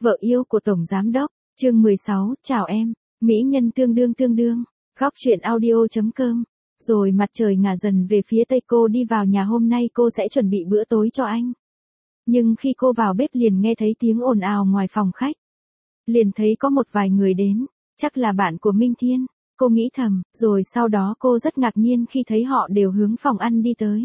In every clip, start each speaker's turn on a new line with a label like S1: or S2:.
S1: Vợ yêu của Tổng Giám Đốc, chương 16, chào em, mỹ nhân tương đương, góc truyện audio.com. Rồi mặt trời ngả dần về phía tây, cô đi vào nhà. Hôm nay cô sẽ chuẩn bị bữa tối cho anh. Nhưng khi cô vào bếp liền nghe thấy tiếng ồn ào ngoài phòng khách. Liền thấy có một vài người đến, chắc là bạn của Minh Thiên, cô nghĩ thầm, rồi sau đó cô rất ngạc nhiên khi thấy họ đều hướng phòng ăn đi tới.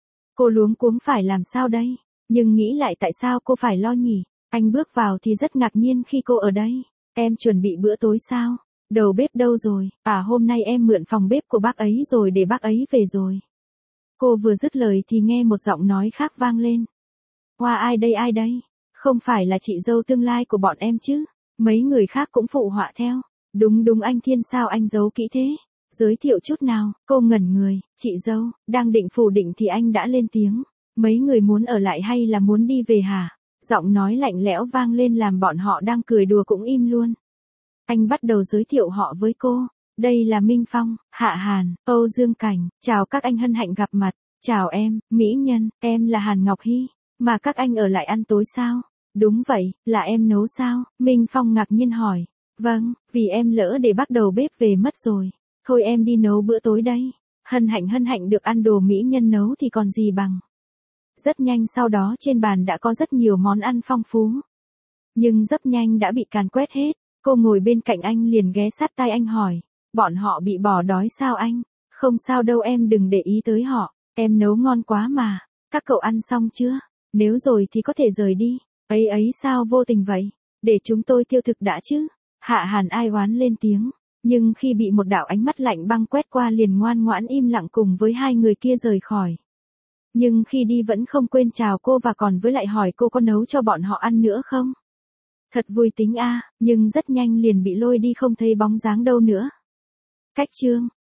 S1: Cô luống cuống phải làm sao đây, nhưng nghĩ lại tại sao cô phải lo nhỉ? Anh bước vào thì rất ngạc nhiên khi cô ở đây. Em chuẩn bị bữa tối sao? Đầu bếp đâu rồi? À, hôm nay em mượn phòng bếp của bác ấy rồi để bác ấy về rồi. Cô vừa dứt lời thì nghe một giọng nói khác vang lên. Hoa, ai đây? Không phải là chị dâu tương lai của bọn em chứ? Mấy người khác cũng phụ họa theo. Đúng anh Thiên, sao anh giấu kỹ thế? Giới thiệu chút nào. Cô ngẩn người. Chị dâu. Đang định phủ định thì anh đã lên tiếng. Mấy người muốn ở lại hay là muốn đi về hả? Giọng nói lạnh lẽo vang lên làm bọn họ đang cười đùa cũng im luôn. Anh bắt đầu giới thiệu họ với cô. Đây là Minh Phong, Hạ Hàn, Âu Dương Cảnh. Chào các anh, hân hạnh gặp mặt. Chào em, mỹ nhân, em là Hàn Ngọc Hy. Mà các anh ở lại ăn tối sao? Đúng vậy, là em nấu sao? Minh Phong ngạc nhiên hỏi. Vâng, vì em lỡ để bác đầu bếp về mất rồi. Thôi em đi nấu bữa tối đây. Hân hạnh được ăn đồ mỹ nhân nấu thì còn gì bằng. Rất nhanh sau đó trên bàn đã có rất nhiều món ăn phong phú. Nhưng rất nhanh đã bị càn quét hết. Cô ngồi bên cạnh anh liền ghé sát tai anh hỏi. Bọn họ bị bỏ đói sao anh? Không sao đâu em, đừng để ý tới họ. Em nấu ngon quá mà. Các cậu ăn xong chưa? Nếu rồi thì có thể rời đi. Ấy sao vô tình vậy? Để chúng tôi tiêu thực đã chứ. Hạ Hàn ai oán lên tiếng. Nhưng khi bị một đạo ánh mắt lạnh băng quét qua liền ngoan ngoãn im lặng cùng với hai người kia rời khỏi. Nhưng khi đi vẫn không quên chào cô và còn với lại hỏi cô có nấu cho bọn họ ăn nữa không? Thật vui tính a, nhưng rất nhanh liền bị lôi đi không thấy bóng dáng đâu nữa. Cách chương